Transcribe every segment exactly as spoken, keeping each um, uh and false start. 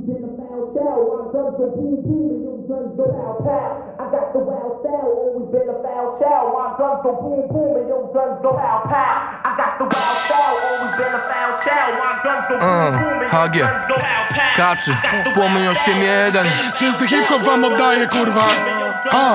always been a foul child. My guns go boom boom and your guns go pow pow. I got the wild style, always been a foul child. My guns go boom boom and your guns go pow pow. I got the wild style, always been a foul child. My guns go boom boom and your guns go pow pow. Kaczy, płomień osiem jeden. Czysty hip-hop wam oddaję, kurwa. A.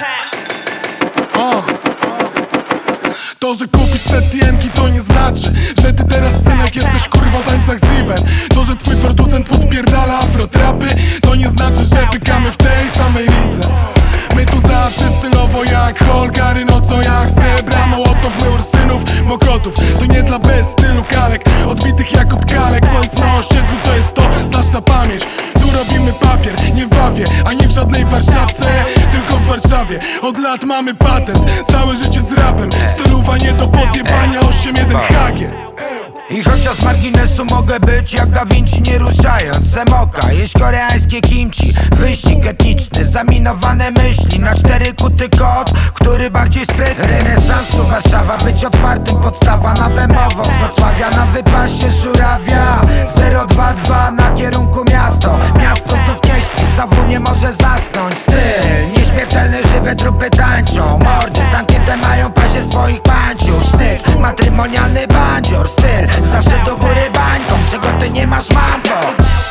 A. To, że kupisz setjenki, to nie znaczy, że ty teraz, synek, jesteś kurwa zańcach z ibem. To, że twój producent podpierdala afrotrapy, to nie znaczy, że pykamy w tej samej lidze. My tu zawsze stylowo jak Holgary, no co jak Srebra, Mołotow, my Ursynów, Mokotów. To nie dla bez stylu kalek, odbitych jak od kalek. Walc na osiedlu to jest to, znasz na pamięć. Tu robimy papier, nie w Wawie, ani w żadnej Warszawce, tylko w Warszawie. Od lat mamy patent, całe życie z rapem. Stylowanie do podjebania osiem jeden H G. I chociaż z marginesu mogę być jak Da Vinci, nie ruszając semoka. Jeść koreańskie kimchi, wyścig etniczny, zaminowane myśli na cztery kuty kot, który bardziej sprytny. Renesansu Warszawa, być otwartym podstawa na Bemowo. Z Wrocławia na wypasie Żurawia zero dwa dwa na kierunku miasto. Miasto znów nie śpi, znowu nie może zasnąć. Styl nieśmiertelny, żywe trupy tańczą. Mordy zamknięte mają pasie swoich panciów. Sznyt, matrymonialny bandzior. Styl zawsze do góry bańką, czego ty nie masz, mam to.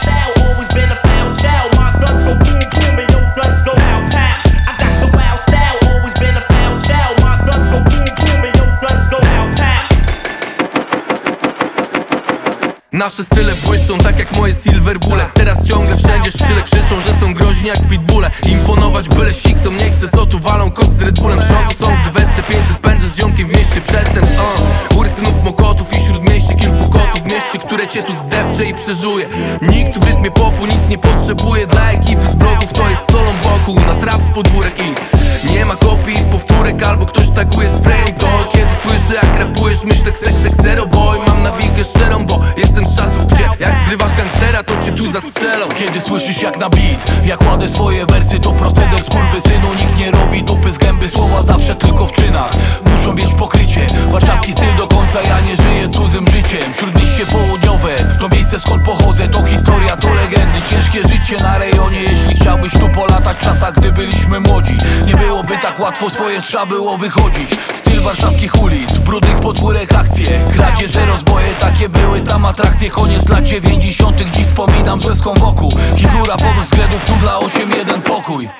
Nasze style błyszczą tak jak moje silver bullet. Teraz ciągle wszędzie szczyle krzyczą, że są groźni jak pitbulle. Imponować byle siksom nie chcę, co tu walą kok z Red Bullem. Szoko są gdy wesce pięćset pędzę z ziomkiem w mieście przestępstw. uh. Ursynów, Mokotów i śródmieście kilku kotów w mieście, które cię tu zdepcze i przeżuje. Nikt w rytmie popu nic nie potrzebuje. Dla ekipy z blogów to jest solą wokół. U nas rap z podwórek i nie ma kopii i powtórek. Albo ktoś taguje sprayem to. Kiedy słyszę jak rapujesz, myślę ksek, sek, zero boy. Mam nawikę szczerą, bo jestem z czasów, gdzie jak zgrywasz gangstera, to cię tu zastrzelą. Kiedy słyszysz jak na beat, jak ładę swoje wersy, to proceder skurwysynu. Nikt nie robi dupy z gęby, słowa zawsze tylko w czynach. Muszą mieć pokrycie, warszawski styl do końca. Ja nie żyję cudzym życiem. Śródmieście południowe, to miejsce skąd pochodzę. To historia, to legendy, ciężkie życie na rejonie. Jeśli chciałbyś tu polatać w czasach, gdy byliśmy młodzi, nie byłoby tak łatwo, swoje trzeba było wychodzić. Styl warszawskich ulic, brudnych podwórek, akcje, kradzieże, rozboje, takie były tam atrakcje. Koniec lat dziewięćdziesiątych, dziś wspominam z łezką wokół. Kilku rapowych względów, tu dla osiem jeden pokój.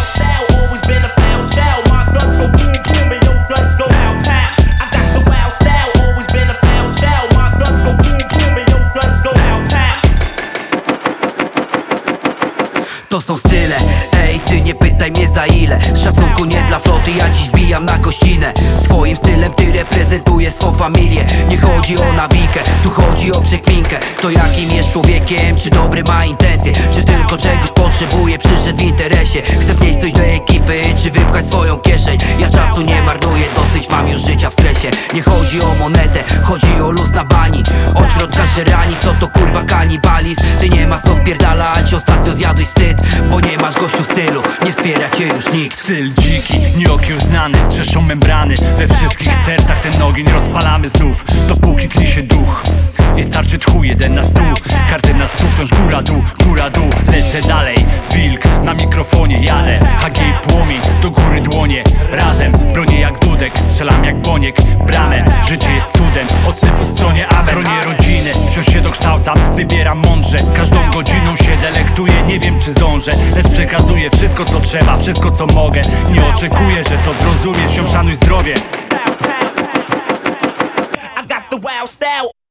To są style, ej, ty nie pytaj mnie za ile. Szacunku nie dla floty, ja dziś wbijam na gościnę. Swoim stylem ty reprezentujesz swą familię. Nie chodzi o nawikę, tu chodzi o przekminkę. To jakim jest człowiekiem, czy dobry ma intencje, czy tylko czegoś potrzebuje, przyszedł w interesie. Chce wnieść coś do ekipy, czy wypchać swoją kieszeń. Ja czasu nie marnuję, dosyć mam już życia w stresie. Nie chodzi o monetę, chodzi o luz na bani. Od środka się rani, co to kurwa kanibalizm. Ty nie masz co wpierdalać, ostatnio zjadłeś wstyd, bo nie masz gościu stylu, nie wspiera cię już nikt. Styl dziki, nieokiełznany, trzeszczą membrany. We wszystkich sercach ten ogień rozpalamy znów, dopóki tli się duch i starczy tchu. Jeden na stół, karty na stół, wciąż góra dół, góra dół. Lecę dalej, wilk na mikrofonie, jadę. H G i płomień, do góry dłonie. Razem, bronię jak dudek, strzelam jak boniek. Bramę, życie jest cudem, od syfu stronie amen. Chronię rodzinę, wciąż się dokształcam, wybieram mądrze. Każdą godziną się delektuję, nie wiem czy zdążę, lecz przekazuję wszystko co trzeba, wszystko co mogę. Nie oczekuję, że to zrozumiesz, się szanuj zdrowie. I got the wild style.